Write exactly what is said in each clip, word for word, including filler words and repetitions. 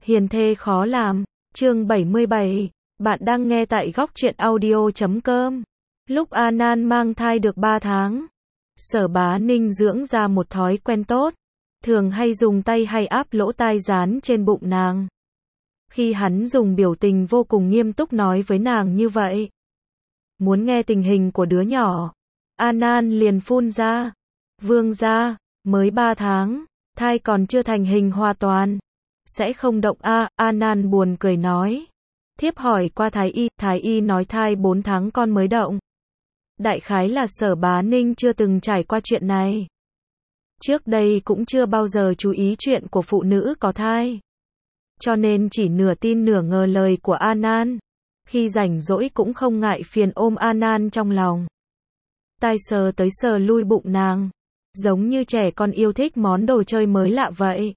Hiền thê khó làm, chương bảy mươi bảy, bạn đang nghe tại góc truyện audio chấm com. Lúc An An mang thai được ba tháng, Sở Bá Ninh dưỡng ra một thói quen tốt, thường hay dùng tay hay áp lỗ tai dán trên bụng nàng. Khi hắn dùng biểu tình vô cùng nghiêm túc nói với nàng như vậy, muốn nghe tình hình của đứa nhỏ, An An liền phun ra, vương gia, mới ba tháng, thai còn chưa thành hình hoàn toàn, sẽ không động a. À, An An buồn cười nói. Thiếp hỏi qua thái y, thái y nói thai bốn tháng con mới động. Đại khái là Sở Bá Ninh chưa từng trải qua chuyện này. Trước đây cũng chưa bao giờ chú ý chuyện của phụ nữ có thai. Cho nên chỉ nửa tin nửa ngờ lời của An An. Khi rảnh rỗi cũng không ngại phiền ôm An An trong lòng. Tai sờ tới sờ lui bụng nàng. Giống như trẻ con yêu thích món đồ chơi mới lạ vậy.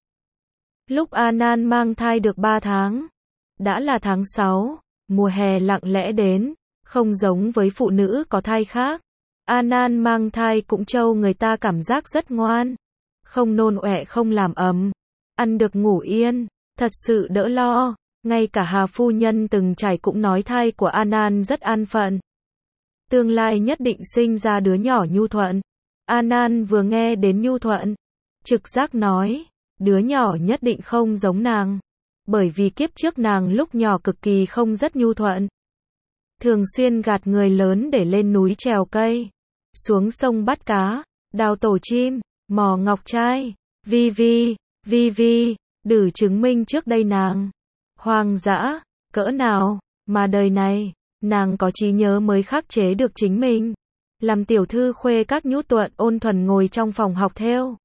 Lúc An An mang thai được ba tháng, đã là tháng sáu, mùa hè lặng lẽ đến, không giống với phụ nữ có thai khác. An An mang thai cũng trâu người ta cảm giác rất ngoan, không nôn ọe không làm ầm, ăn được ngủ yên, thật sự đỡ lo. Ngay cả Hà phu nhân từng trải cũng nói thai của An An rất an phận. Tương lai nhất định sinh ra đứa nhỏ nhu thuận. An An vừa nghe đến nhu thuận, trực giác nói, đứa nhỏ nhất định không giống nàng. Bởi vì kiếp trước nàng lúc nhỏ cực kỳ không rất nhu thuận. Thường xuyên gạt người lớn để lên núi trèo cây, xuống sông bắt cá, đào tổ chim, mò ngọc trai, vi vi, vi vi, đủ chứng minh trước đây nàng hoang dã, cỡ nào, mà đời này, nàng có trí nhớ mới khắc chế được chính mình. Làm tiểu thư khuê các nhu thuận ôn thuần ngồi trong phòng học thêu.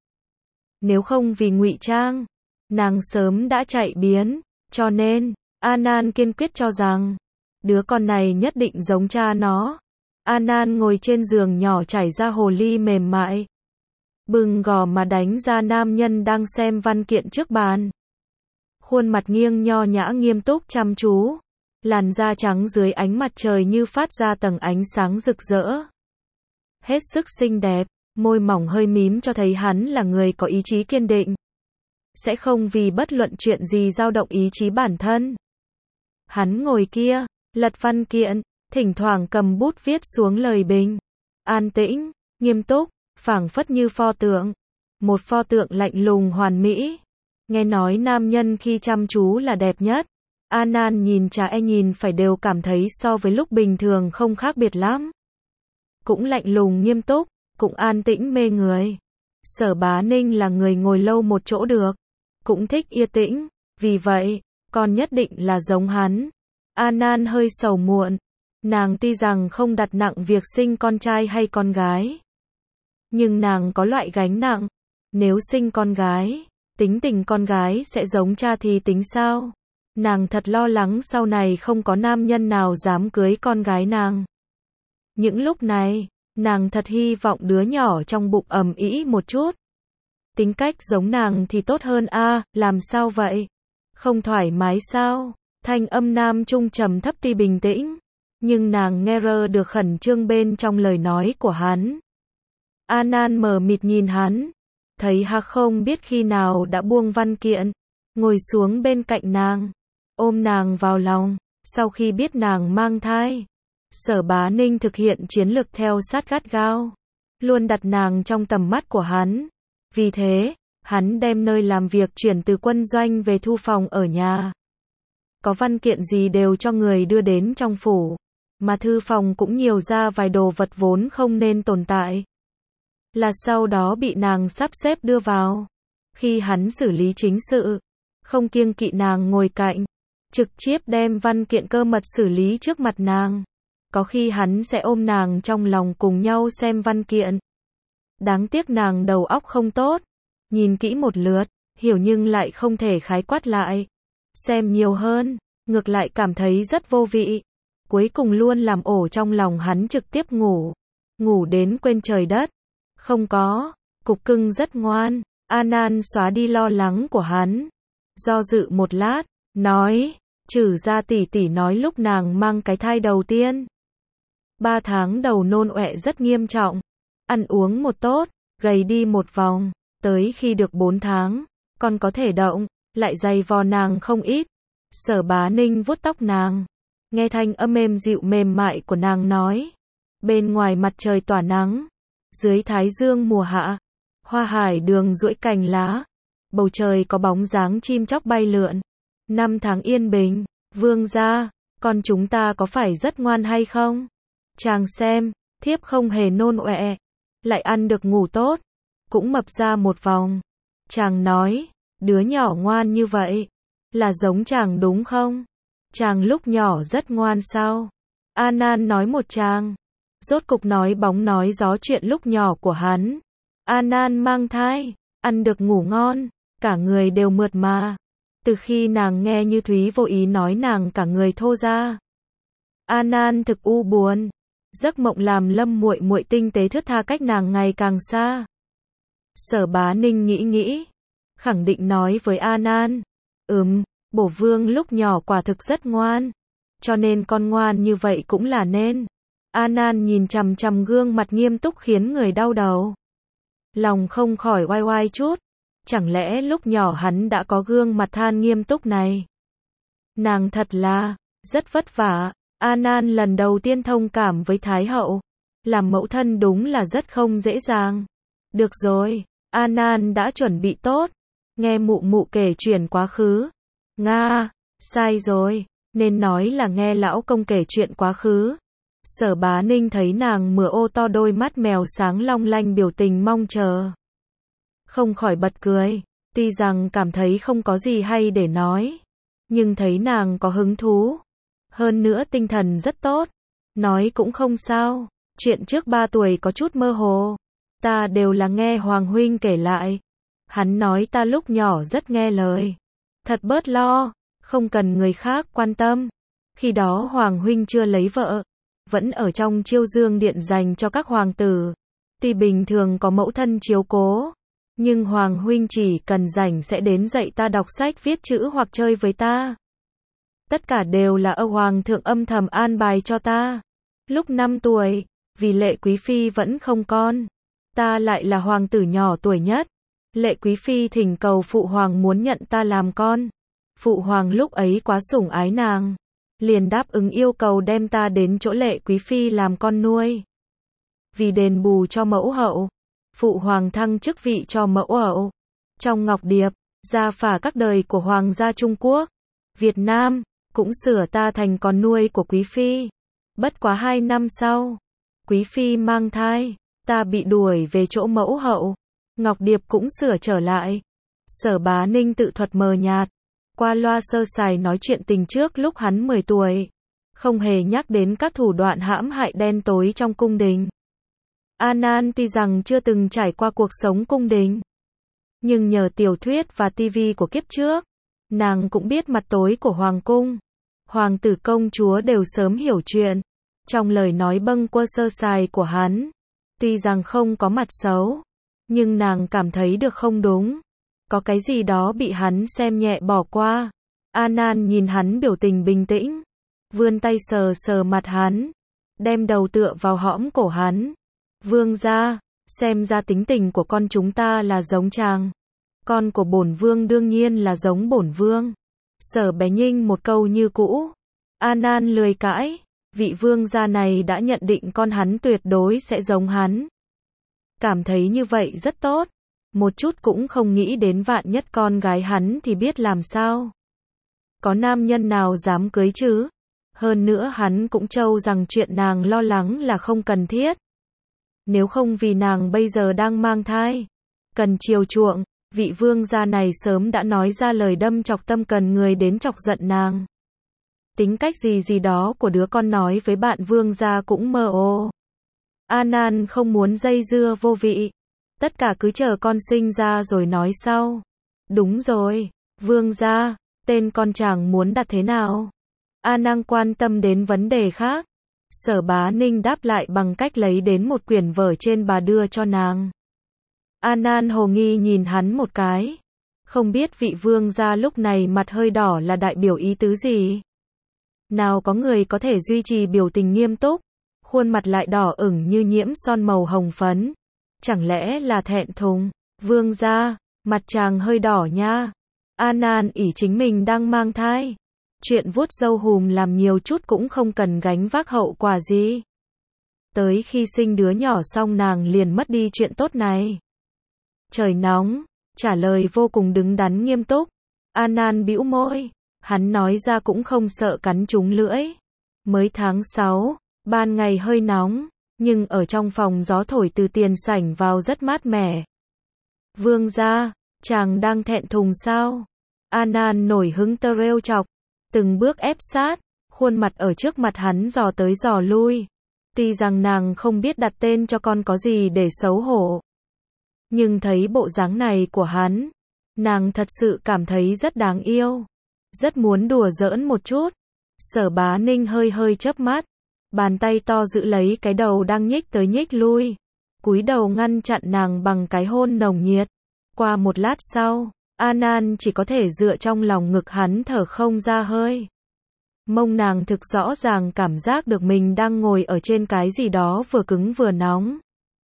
Nếu không vì ngụy trang, nàng sớm đã chạy biến, cho nên, An An kiên quyết cho rằng, đứa con này nhất định giống cha nó. An An ngồi trên giường nhỏ trải ra hồ ly mềm mại, bừng gò mà đánh ra nam nhân đang xem văn kiện trước bàn. Khuôn mặt nghiêng nho nhã nghiêm túc chăm chú, làn da trắng dưới ánh mặt trời như phát ra tầng ánh sáng rực rỡ. Hết sức xinh đẹp, môi mỏng hơi mím cho thấy hắn là người có ý chí kiên định. Sẽ không vì bất luận chuyện gì dao động ý chí bản thân. Hắn ngồi kia, lật văn kiện, thỉnh thoảng cầm bút viết xuống lời bình. An tĩnh, nghiêm túc, phảng phất như pho tượng. Một pho tượng lạnh lùng hoàn mỹ. Nghe nói nam nhân khi chăm chú là đẹp nhất. An An nhìn trái nhìn phải đều cảm thấy so với lúc bình thường không khác biệt lắm. Cũng lạnh lùng nghiêm túc, cũng an tĩnh mê người. Sở Bá Ninh là người ngồi lâu một chỗ được, cũng thích yên tĩnh, vì vậy, con nhất định là giống hắn. An An hơi sầu muộn, nàng tuy rằng không đặt nặng việc sinh con trai hay con gái, nhưng nàng có loại gánh nặng, nếu sinh con gái, tính tình con gái sẽ giống cha thì tính sao? Nàng thật lo lắng sau này không có nam nhân nào dám cưới con gái nàng. Những lúc này, nàng thật hy vọng đứa nhỏ trong bụng ầm ĩ một chút. Tính cách giống nàng thì tốt hơn a, à, làm sao vậy? Không thoải mái sao? Thanh âm nam trung trầm thấp tuy bình tĩnh, nhưng nàng nghe rơ được khẩn trương bên trong lời nói của hắn. An An mờ mịt nhìn hắn, thấy hắn không biết khi nào đã buông văn kiện, ngồi xuống bên cạnh nàng, ôm nàng vào lòng. Sau khi biết nàng mang thai, Sở Bá Ninh thực hiện chiến lược theo sát gắt gao, luôn đặt nàng trong tầm mắt của hắn. Vì thế, hắn đem nơi làm việc chuyển từ quân doanh về thu phòng ở nhà. Có văn kiện gì đều cho người đưa đến trong phủ, mà thư phòng cũng nhiều ra vài đồ vật vốn không nên tồn tại. Là sau đó bị nàng sắp xếp đưa vào. Khi hắn xử lý chính sự, không kiêng kỵ nàng ngồi cạnh, trực tiếp đem văn kiện cơ mật xử lý trước mặt nàng. Có khi hắn sẽ ôm nàng trong lòng cùng nhau xem văn kiện. Đáng tiếc nàng đầu óc không tốt, nhìn kỹ một lượt, hiểu nhưng lại không thể khái quát lại. Xem nhiều hơn, ngược lại cảm thấy rất vô vị. Cuối cùng luôn làm ổ trong lòng hắn trực tiếp ngủ. Ngủ đến quên trời đất. Không có, cục cưng rất ngoan. An An xóa đi lo lắng của hắn. Do dự một lát, nói, trừ ra tỷ tỷ nói lúc nàng mang cái thai đầu tiên. Ba tháng đầu nôn ọe rất nghiêm trọng. Ăn uống một tốt, gầy đi một vòng. Tới khi được bốn tháng, con có thể động. lại dày vò nàng không ít. Sở Bá Ninh vuốt tóc nàng, nghe thanh âm êm dịu mềm mại của nàng nói. Bên ngoài mặt trời tỏa nắng, dưới thái dương mùa hạ, hoa hải đường duỗi cành lá, bầu trời có bóng dáng chim chóc bay lượn. Năm tháng yên bình, vương gia, con chúng ta có phải rất ngoan hay không? Chàng xem, thiếp không hề nôn ọe, lại ăn được ngủ tốt, cũng mập ra một vòng. Chàng nói, đứa nhỏ ngoan như vậy, là giống chàng đúng không? Chàng lúc nhỏ rất ngoan sao? An An nói một tràng, rốt cục nói bóng nói gió chuyện lúc nhỏ của hắn. An An mang thai, ăn được ngủ ngon, cả người đều mượt mà. Từ khi nàng nghe Như Thúy vô ý nói nàng cả người thô ra, An An thực u buồn. Giấc mộng làm Lâm muội muội tinh tế thướt tha cách nàng ngày càng xa. Sở Bá Ninh nghĩ nghĩ, khẳng định nói với An An, ừm, bổ vương lúc nhỏ quả thực rất ngoan, cho nên con ngoan như vậy cũng là nên. An An nhìn chằm chằm gương mặt nghiêm túc khiến người đau đầu. Lòng không khỏi oai oai chút, chẳng lẽ lúc nhỏ hắn đã có gương mặt than nghiêm túc này? Nàng thật là, rất vất vả. An An lần đầu tiên thông cảm với Thái hậu, làm mẫu thân đúng là rất không dễ dàng. Được rồi, An An đã chuẩn bị tốt, nghe mụ mụ kể chuyện quá khứ. Nga, sai rồi, nên nói là nghe lão công kể chuyện quá khứ. Sở Bá Ninh thấy nàng mửa ô to đôi mắt mèo sáng long lanh biểu tình mong chờ, không khỏi bật cười, tuy rằng cảm thấy không có gì hay để nói, nhưng thấy nàng có hứng thú. Hơn nữa tinh thần rất tốt, nói cũng không sao, chuyện trước ba tuổi có chút mơ hồ, ta đều là nghe Hoàng huynh kể lại. Hắn nói ta lúc nhỏ rất nghe lời, thật bớt lo, không cần người khác quan tâm. Khi đó Hoàng huynh chưa lấy vợ, vẫn ở trong Chiêu Dương điện dành cho các hoàng tử. Tuy bình thường có mẫu thân chiếu cố, nhưng Hoàng huynh chỉ cần rảnh sẽ đến dạy ta đọc sách viết chữ hoặc chơi với ta. Tất cả đều là Âu Hoàng thượng âm thầm an bài cho ta. Lúc năm tuổi, vì Lệ Quý Phi vẫn không con, ta lại là hoàng tử nhỏ tuổi nhất. Lệ Quý Phi thỉnh cầu Phụ Hoàng muốn nhận ta làm con. Phụ Hoàng lúc ấy quá sủng ái nàng, liền đáp ứng yêu cầu đem ta đến chỗ Lệ Quý Phi làm con nuôi. Vì đền bù cho mẫu hậu, Phụ Hoàng thăng chức vị cho mẫu hậu. Trong Ngọc Điệp, gia phả các đời của Hoàng gia Trung Quốc, Việt Nam, cũng sửa ta thành con nuôi của Quý Phi. Bất quá hai năm sau, Quý Phi mang thai, ta bị đuổi về chỗ mẫu hậu. Ngọc Điệp cũng sửa trở lại. Sở Bá Ninh tự thuật mờ nhạt, qua loa sơ sài nói chuyện tình trước lúc hắn mười tuổi, không hề nhắc đến các thủ đoạn hãm hại đen tối trong cung đình. An An tuy rằng chưa từng trải qua cuộc sống cung đình, nhưng nhờ tiểu thuyết và tivi của kiếp trước, nàng cũng biết mặt tối của hoàng cung. Hoàng tử công chúa đều sớm hiểu chuyện. Trong lời nói bâng quơ sơ sài của hắn, tuy rằng không có mặt xấu, nhưng nàng cảm thấy được không đúng. Có cái gì đó bị hắn xem nhẹ bỏ qua. An An nhìn hắn biểu tình bình tĩnh, vươn tay sờ sờ mặt hắn, đem đầu tựa vào hõm cổ hắn. Vương gia, xem ra tính tình của con chúng ta là giống chàng. Con của bổn vương đương nhiên là giống bổn vương. Sở Bé Nhinh một câu như cũ. An An lười cãi, vị vương gia này đã nhận định con hắn tuyệt đối sẽ giống hắn. Cảm thấy như vậy rất tốt, một chút cũng không nghĩ đến vạn nhất con gái hắn thì biết làm sao. Có nam nhân nào dám cưới chứ? Hơn nữa hắn cũng trâu rằng chuyện nàng lo lắng là không cần thiết. Nếu không vì nàng bây giờ đang mang thai, cần chiều chuộng, vị vương gia này sớm đã nói ra lời đâm chọc tâm cần người đến chọc giận nàng. Tính cách gì gì đó của đứa con nói với bạn vương gia cũng mơ hồ. An An không muốn dây dưa vô vị. Tất cả cứ chờ con sinh ra rồi nói sau. Đúng rồi, vương gia, tên con chàng muốn đặt thế nào? An An quan tâm đến vấn đề khác. Sở Bá Ninh đáp lại bằng cách lấy đến một quyển vở trên bà đưa cho nàng. An An hồ nghi nhìn hắn một cái. Không biết vị vương gia lúc này mặt hơi đỏ là đại biểu ý tứ gì? Nào có người có thể duy trì biểu tình nghiêm túc, khuôn mặt lại đỏ ửng như nhiễm son màu hồng phấn. Chẳng lẽ là thẹn thùng? Vương gia, mặt chàng hơi đỏ nha. An An ỷ chính mình đang mang thai. Chuyện vuốt râu hùm làm nhiều chút cũng không cần gánh vác hậu quả gì. Tới khi sinh đứa nhỏ xong nàng liền mất đi chuyện tốt này. Trời nóng, trả lời vô cùng đứng đắn nghiêm túc. An An bĩu môi, hắn nói ra cũng không sợ cắn trúng lưỡi. Mới tháng sáu, ban ngày hơi nóng, nhưng ở trong phòng gió thổi từ tiền sảnh vào rất mát mẻ. Vương gia, chàng đang thẹn thùng sao? An An nổi hứng tơ rêu chọc, từng bước ép sát, khuôn mặt ở trước mặt hắn dò tới dò lui. Tuy rằng nàng không biết đặt tên cho con có gì để xấu hổ, nhưng thấy bộ dáng này của hắn, nàng thật sự cảm thấy rất đáng yêu, rất muốn đùa giỡn một chút. Sở Bá Ninh hơi hơi chớp mắt, bàn tay to giữ lấy cái đầu đang nhích tới nhích lui, cúi đầu ngăn chặn nàng bằng cái hôn nồng nhiệt. Qua một lát sau, An An chỉ có thể dựa trong lòng ngực hắn thở không ra hơi. Mông nàng thực rõ ràng cảm giác được mình đang ngồi ở trên cái gì đó vừa cứng vừa nóng.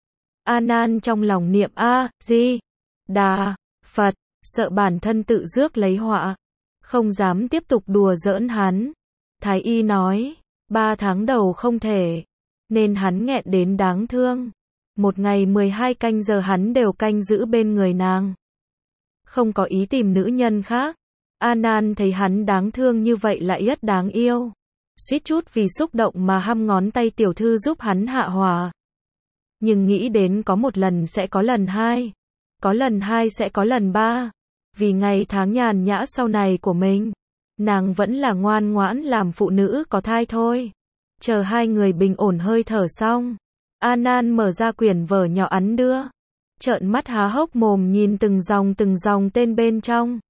An An trong lòng niệm A, Di, Đà, Phật, sợ bản thân tự rước lấy họa, không dám tiếp tục đùa giỡn hắn. Thái y nói, ba tháng đầu không thể, nên hắn nghẹn đến đáng thương. Một ngày mười hai canh giờ hắn đều canh giữ bên người nàng, không có ý tìm nữ nhân khác. An An thấy hắn đáng thương như vậy lại rất đáng yêu, suýt chút vì xúc động mà hăm ngón tay tiểu thư giúp hắn hạ hỏa. Nhưng nghĩ đến có một lần sẽ có lần hai, có lần hai sẽ có lần ba, vì ngày tháng nhàn nhã sau này của mình, nàng vẫn là ngoan ngoãn làm phụ nữ có thai thôi. Chờ hai người bình ổn hơi thở xong, An An mở ra quyển vở nhỏ ắn đưa, trợn mắt há hốc mồm nhìn từng dòng từng dòng tên bên trong.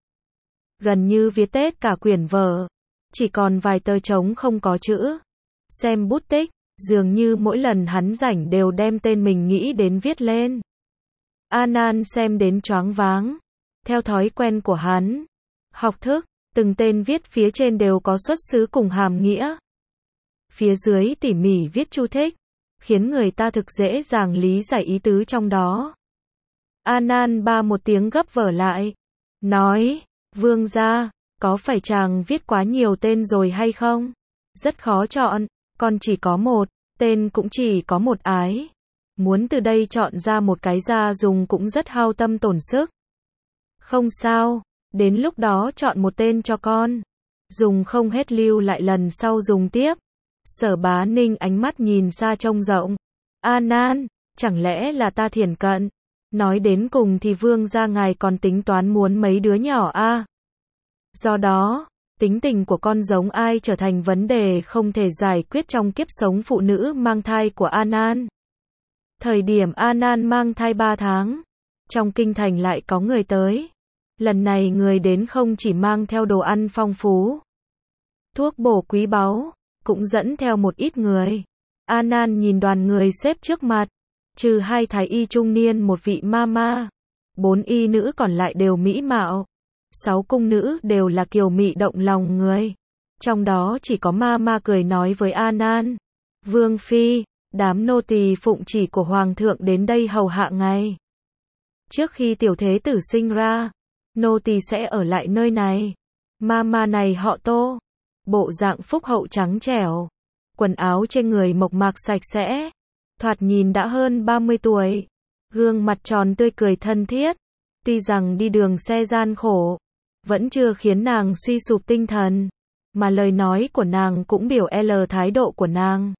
Gần như viết tết cả quyển vở, chỉ còn vài tờ trống không có chữ. Xem bút tích, dường như mỗi lần hắn rảnh đều đem tên mình nghĩ đến viết lên. An An xem đến choáng váng, theo thói quen của hắn, học thức, từng tên viết phía trên đều có xuất xứ cùng hàm nghĩa. Phía dưới tỉ mỉ viết chú thích, khiến người ta thực dễ dàng lý giải ý tứ trong đó. An An ba một tiếng gấp vở lại, nói, vương gia, có phải chàng viết quá nhiều tên rồi hay không? Rất khó chọn, con chỉ có một, tên cũng chỉ có một ái. Muốn từ đây chọn ra một cái ra dùng cũng rất hao tâm tổn sức. Không sao, đến lúc đó chọn một tên cho con. Dùng không hết lưu lại lần sau dùng tiếp. Sở Bá Ninh ánh mắt nhìn xa trông rộng. An An, chẳng lẽ là ta thiển cận? Nói đến cùng thì vương gia ngài còn tính toán muốn mấy đứa nhỏ a? À? Do đó, tính tình của con giống ai trở thành vấn đề không thể giải quyết trong kiếp sống phụ nữ mang thai của An An. Thời điểm An An mang thai ba tháng, trong kinh thành lại có người tới. Lần này người đến không chỉ mang theo đồ ăn phong phú, thuốc bổ quý báu, cũng dẫn theo một ít người. An An nhìn đoàn người xếp trước mặt, trừ hai thái y trung niên một vị ma ma, bốn y nữ còn lại đều mỹ mạo. Sáu cung nữ đều là kiều mị động lòng người. Trong đó chỉ có ma ma cười nói với An An, vương phi, đám nô tỳ phụng chỉ của hoàng thượng đến đây hầu hạ ngài. Trước khi tiểu thế tử sinh ra, nô tỳ sẽ ở lại nơi này. Ma ma này họ Tô, bộ dạng phúc hậu trắng trẻo, quần áo trên người mộc mạc sạch sẽ, thoạt nhìn đã hơn ba mươi tuổi, gương mặt tròn tươi cười thân thiết. Tuy rằng đi đường xe gian khổ, vẫn chưa khiến nàng suy sụp tinh thần, mà lời nói của nàng cũng biểu L thái độ của nàng.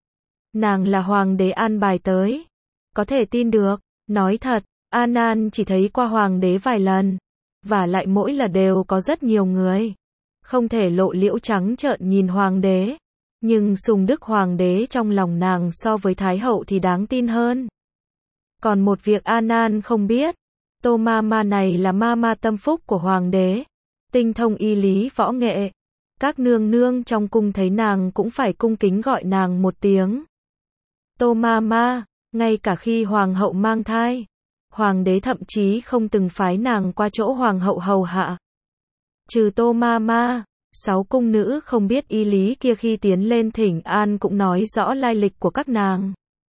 Nàng là hoàng đế an bài tới, có thể tin được. Nói thật, An An chỉ thấy qua hoàng đế vài lần, và lại mỗi lần đều có rất nhiều người, không thể lộ liễu trắng trợn nhìn hoàng đế. Nhưng sùng đức hoàng đế trong lòng nàng so với thái hậu thì đáng tin hơn. Còn một việc An An không biết, Tô ma ma này là ma ma tâm phúc của hoàng đế, tinh thông y lý võ nghệ. Các nương nương trong cung thấy nàng cũng phải cung kính gọi nàng một tiếng Tô ma ma. Ngay cả khi hoàng hậu mang thai, hoàng đế thậm chí không từng phái nàng qua chỗ hoàng hậu hầu hạ. Trừ Tô ma ma, sáu cung nữ không biết y lý kia khi tiến lên thỉnh an cũng nói rõ lai lịch của các nàng.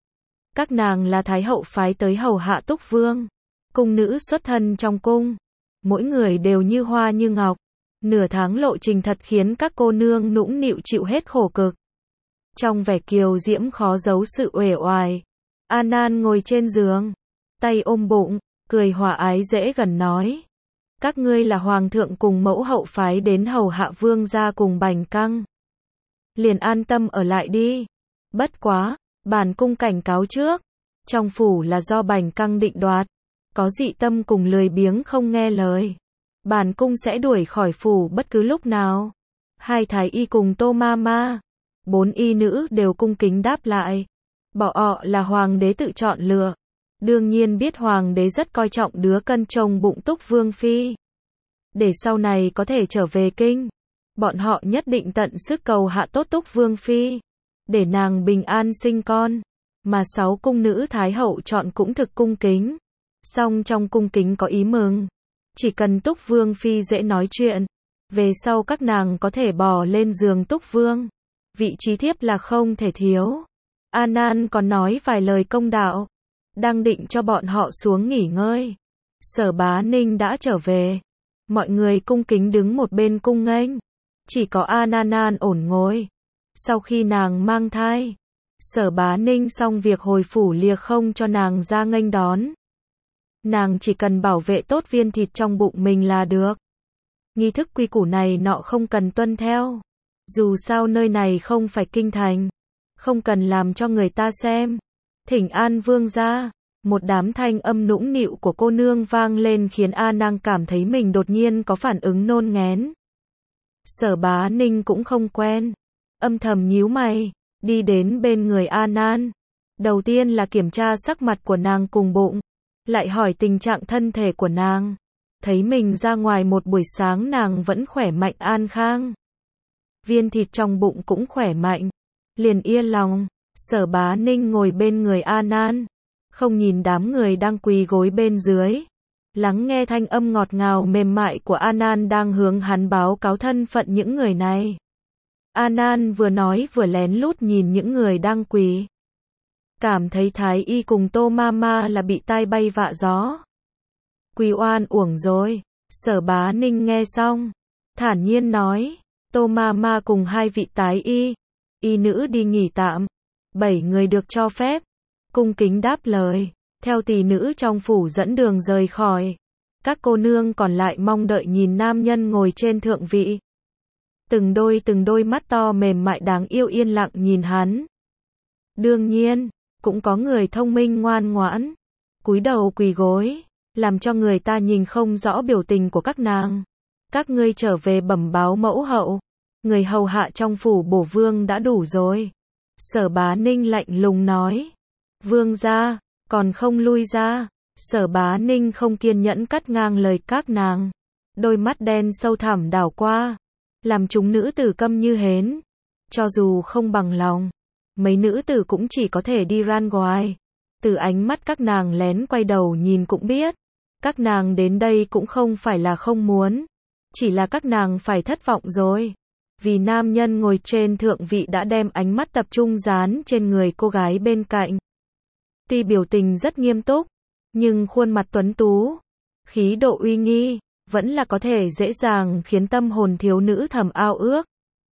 Các nàng là thái hậu phái tới hầu hạ Túc Vương, cung nữ xuất thân trong cung. mỗi người đều như hoa như ngọc. Nửa tháng lộ trình thật khiến các cô nương nũng nịu chịu hết khổ cực. Trong vẻ kiều diễm khó giấu sự uể oải, An An ngồi trên giường, tay ôm bụng, cười hòa ái dễ gần nói. Các ngươi là hoàng thượng cùng mẫu hậu phái đến hầu hạ vương gia cùng Bành Căng. Liền an tâm ở lại đi. Bất quá, bản cung cảnh cáo trước, trong phủ là do Bành Căng định đoạt, có dị tâm cùng lười biếng không nghe lời, bản cung sẽ đuổi khỏi phủ bất cứ lúc nào. Hai thái y cùng Tô ma ma, bốn y nữ đều cung kính đáp lại. Bọn họ là hoàng đế tự chọn lựa, đương nhiên biết hoàng đế rất coi trọng đứa cân trông bụng Túc Vương phi. Để sau này có thể trở về kinh, bọn họ nhất định tận sức cầu hạ tốt Túc Vương phi, để nàng bình an sinh con. Mà sáu cung nữ thái hậu chọn cũng thực cung kính, song trong cung kính có ý mừng. Chỉ cần Túc Vương phi dễ nói chuyện, về sau các nàng có thể bò lên giường Túc Vương, vị trí thiếp là không thể thiếu. An An còn nói vài lời công đạo, đang định cho bọn họ xuống nghỉ ngơi. Sở Bá Ninh đã trở về, mọi người cung kính đứng một bên cung nghênh, chỉ có An An An ổn ngồi. Sau khi nàng mang thai, Sở Bá Ninh xong việc hồi phủ lìa không cho nàng ra nghênh đón. Nàng chỉ cần bảo vệ tốt viên thịt trong bụng mình là được. Nghi thức quy củ này nọ không cần tuân theo. Dù sao nơi này không phải kinh thành, không cần làm cho người ta xem. Thỉnh an vương gia, một đám thanh âm nũng nịu của cô nương vang lên khiến A Nàng cảm thấy mình đột nhiên có phản ứng nôn nghén. Sở Bá Ninh cũng không quen, âm thầm nhíu mày, đi đến bên người An An. Đầu tiên là kiểm tra sắc mặt của nàng cùng bụng, lại hỏi tình trạng thân thể của nàng. Thấy mình ra ngoài một buổi sáng nàng vẫn khỏe mạnh an khang, viên thịt trong bụng cũng khỏe mạnh, liền yên lòng. Sở Bá Ninh ngồi bên người An An, không nhìn đám người đang quỳ gối bên dưới, lắng nghe thanh âm ngọt ngào mềm mại của An An đang hướng hắn báo cáo thân phận những người này. An An vừa nói vừa lén lút nhìn những người đang quỳ, cảm thấy thái y cùng Tô ma ma là bị tai bay vạ gió, quỳ oan uổng rồi. Sở Bá Ninh nghe xong, thản nhiên nói, Tô ma ma cùng hai vị thái y, y nữ đi nghỉ tạm. Bảy người được cho phép, cung kính đáp lời, theo tỷ nữ trong phủ dẫn đường rời khỏi. Các cô nương còn lại mong đợi nhìn nam nhân ngồi trên thượng vị. Từng đôi từng đôi mắt to mềm mại đáng yêu yên lặng nhìn hắn. Đương nhiên, cũng có người thông minh ngoan ngoãn, cúi đầu quỳ gối, làm cho người ta nhìn không rõ biểu tình của các nàng. Các ngươi trở về bẩm báo mẫu hậu, người hầu hạ trong phủ bổ vương đã đủ rồi. Sở Bá Ninh lạnh lùng nói. Vương gia, còn không lui ra. Sở Bá Ninh không kiên nhẫn cắt ngang lời các nàng. Đôi mắt đen sâu thẳm đảo qua, làm chúng nữ tử câm như hến. Cho dù không bằng lòng, mấy nữ tử cũng chỉ có thể đi ran ngoài. Từ ánh mắt các nàng lén quay đầu nhìn cũng biết, các nàng đến đây cũng không phải là không muốn, chỉ là các nàng phải thất vọng rồi. Vì nam nhân ngồi trên thượng vị đã đem ánh mắt tập trung dán trên người cô gái bên cạnh. Tuy biểu tình rất nghiêm túc, nhưng khuôn mặt tuấn tú, khí độ uy nghi, vẫn là có thể dễ dàng khiến tâm hồn thiếu nữ thầm ao ước.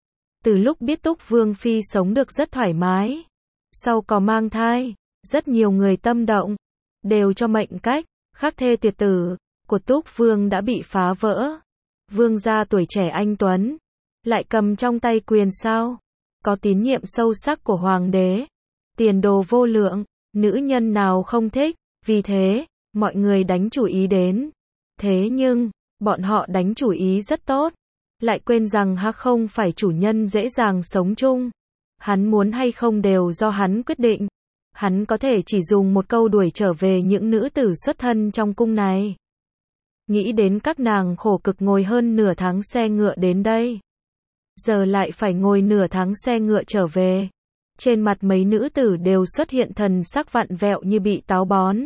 Từ lúc biết Túc Vương phi sống được rất thoải mái, sau có mang thai, rất nhiều người tâm động, đều cho mệnh cách, khắc thê tuyệt tử của Túc Vương đã bị phá vỡ. Vương gia tuổi trẻ anh tuấn, lại cầm trong tay quyền sao, có tín nhiệm sâu sắc của hoàng đế, tiền đồ vô lượng, nữ nhân nào không thích, vì thế, mọi người đánh chủ ý đến. Thế nhưng, bọn họ đánh chủ ý rất tốt, lại quên rằng ha không phải chủ nhân dễ dàng sống chung, hắn muốn hay không đều do hắn quyết định, hắn có thể chỉ dùng một câu đuổi trở về những nữ tử xuất thân trong cung này. Nghĩ đến các nàng khổ cực ngồi hơn nửa tháng xe ngựa đến đây, giờ lại phải ngồi nửa tháng xe ngựa trở về. Trên mặt mấy nữ tử đều xuất hiện thần sắc vặn vẹo như bị táo bón.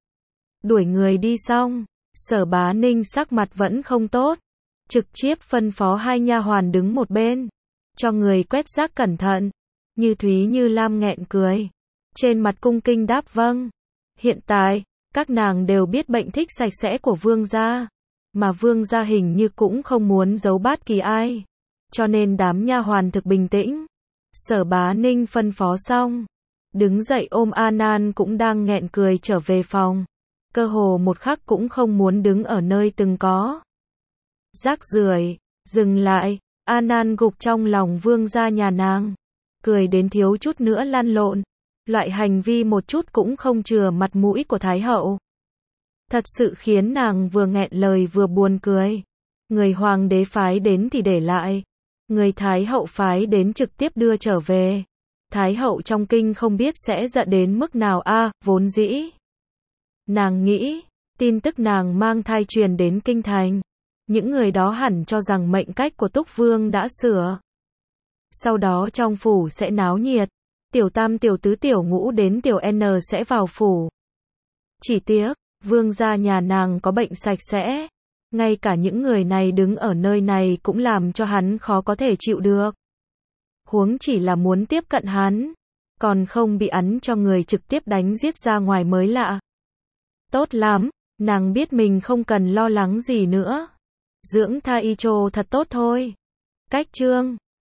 Đuổi người đi xong, Sở Bá Ninh sắc mặt vẫn không tốt, trực tiếp phân phó hai nha hoàn đứng một bên, cho người quét rác cẩn thận. Như Thúy Như Lam nghẹn cười, trên mặt cung kinh đáp vâng. Hiện tại, các nàng đều biết bệnh thích sạch sẽ của vương gia, mà vương gia hình như cũng không muốn giấu bất kỳ ai. Cho nên đám nha hoàn thực bình tĩnh. Sở Bá Ninh phân phó xong, đứng dậy ôm A Nan cũng đang nghẹn cười trở về phòng. Cơ hồ một khắc cũng không muốn đứng ở nơi từng có. Rác rưởi, dừng lại, A Nan gục trong lòng vương gia nhà nàng. Cười đến thiếu chút nữa lăn lộn. Loại hành vi một chút cũng không chừa mặt mũi của Thái hậu. Thật sự khiến nàng vừa nghẹn lời vừa buồn cười. Người hoàng đế phái đến thì để lại. Người Thái hậu phái đến trực tiếp đưa trở về. Thái hậu trong kinh không biết sẽ giận đến mức nào a à, vốn dĩ. Nàng nghĩ, tin tức nàng mang thai truyền đến kinh thành. Những người đó hẳn cho rằng mệnh cách của Túc Vương đã sửa. Sau đó trong phủ sẽ náo nhiệt. Tiểu tam tiểu tứ tiểu ngũ đến tiểu N sẽ vào phủ. Chỉ tiếc, vương gia nhà nàng có bệnh sạch sẽ. Ngay cả những người này đứng ở nơi này cũng làm cho hắn khó có thể chịu được. Huống chỉ là muốn tiếp cận hắn. Còn không bị ấn cho người trực tiếp đánh giết ra ngoài mới lạ. Tốt lắm, nàng biết mình không cần lo lắng gì nữa. Dưỡng thai y trô thật tốt thôi. Cách chương